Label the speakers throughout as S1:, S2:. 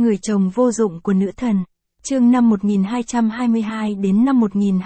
S1: Người chồng vô dụng của nữ thần. Chương năm 1222 đến năm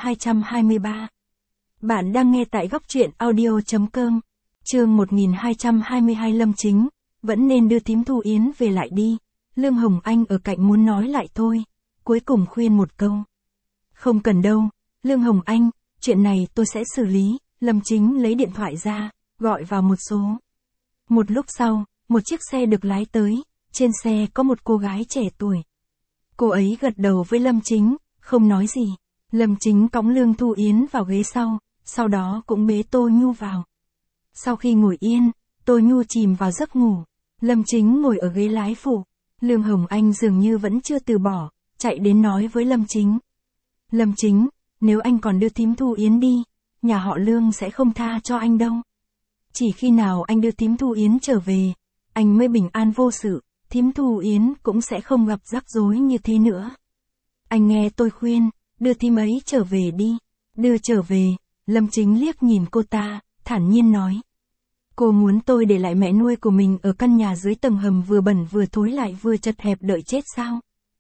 S1: 1223. Bạn đang nghe tại góc truyện audio.com. Chương 1222 Lâm Chính, vẫn nên đưa thím Thu Yến về lại đi. Lương Hồng Anh ở cạnh muốn nói lại thôi, cuối cùng khuyên một câu. Không cần đâu, Lương Hồng Anh, chuyện này tôi sẽ xử lý. Lâm Chính lấy điện thoại ra, gọi vào một số. Một lúc sau, một chiếc xe được lái tới, trên xe có một cô gái trẻ tuổi. Cô ấy gật đầu với Lâm Chính, không nói gì. Lâm Chính cõng Lương Thu Yến vào ghế sau đó cũng bế Tô Nhu vào. Sau khi ngồi yên, Tô Nhu chìm vào giấc ngủ. Lâm Chính ngồi ở ghế lái phụ. Lương Hồng Anh dường như vẫn chưa từ bỏ, chạy đến nói với Lâm Chính. Lâm Chính, nếu anh còn đưa thím Thu Yến đi, nhà họ Lương sẽ không tha cho anh đâu. Chỉ khi nào anh đưa thím Thu Yến trở về, anh mới bình an vô sự, thím Thu Yến cũng sẽ không gặp rắc rối như thế nữa. Anh nghe tôi khuyên, đưa thím ấy trở về đi. Đưa trở về, Lâm Chính liếc nhìn cô ta, thản nhiên nói. Cô muốn tôi để lại mẹ nuôi của mình ở căn nhà dưới tầng hầm vừa bẩn vừa thối lại vừa chật hẹp đợi chết sao?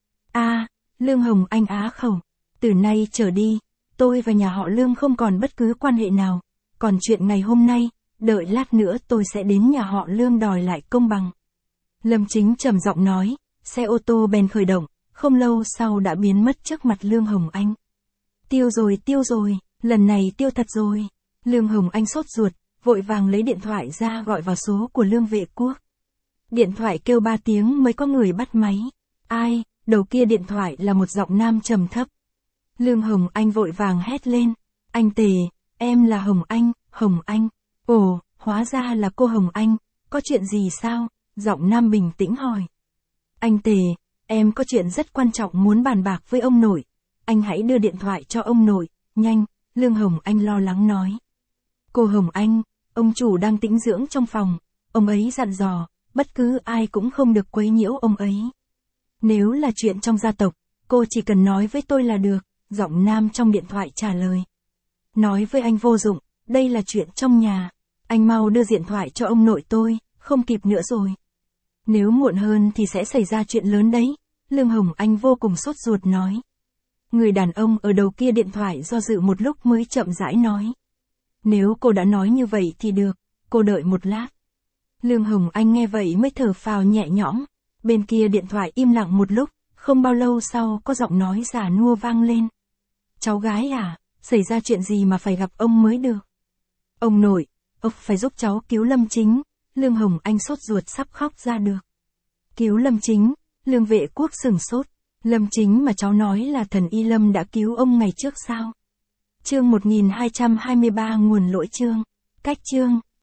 S1: Lương Hồng Anh á khẩu. Từ nay trở đi, tôi và nhà họ Lương không còn bất cứ quan hệ nào. Còn chuyện ngày hôm nay, đợi lát nữa tôi sẽ đến nhà họ Lương đòi lại công bằng. Lâm Chính trầm giọng nói, xe ô tô bèn khởi động, không lâu sau đã biến mất trước mặt Lương Hồng Anh. Tiêu rồi, lần này tiêu thật rồi. Lương Hồng Anh sốt ruột, vội vàng lấy điện thoại ra gọi vào số của Lương Vệ Quốc. Điện thoại kêu 3 tiếng mới có người bắt máy. Ai, đầu kia điện thoại là một giọng nam trầm thấp. Lương Hồng Anh vội vàng hét lên. Anh Tề, em là Hồng Anh. Ồ, hóa ra là cô Hồng Anh, có chuyện gì sao? Giọng nam bình tĩnh hỏi. Anh Tề, em có chuyện rất quan trọng muốn bàn bạc với ông nội. Anh hãy đưa điện thoại cho ông nội, nhanh, Lương Hồng Anh lo lắng nói. Cô Hồng Anh, ông chủ đang tĩnh dưỡng trong phòng, ông ấy dặn dò, bất cứ ai cũng không được quấy nhiễu ông ấy. Nếu là chuyện trong gia tộc, cô chỉ cần nói với tôi là được, giọng nam trong điện thoại trả lời. Nói với anh vô dụng, đây là chuyện trong nhà, anh mau đưa điện thoại cho ông nội tôi, không kịp nữa rồi. Nếu muộn hơn thì sẽ xảy ra chuyện lớn đấy, Lương Hồng Anh vô cùng sốt ruột nói. Người đàn ông ở đầu kia điện thoại do dự một lúc mới chậm rãi nói. Nếu cô đã nói như vậy thì được, cô đợi một lát. Lương Hồng Anh nghe vậy mới thở phào nhẹ nhõm, bên kia điện thoại im lặng một lúc, không bao lâu sau có giọng nói già nua vang lên. Cháu gái à, xảy ra chuyện gì mà phải gặp ông mới được? Ông nội, ông phải giúp cháu cứu Lâm Chính. Lương Hồng Anh sốt ruột sắp khóc ra được. Cứu Lâm Chính, Lương Vệ Quốc sửng sốt. Lâm Chính mà cháu nói là thần y Lâm đã cứu ông ngày trước sao? Chương 1223 nguồn lỗi chương. Cách chương.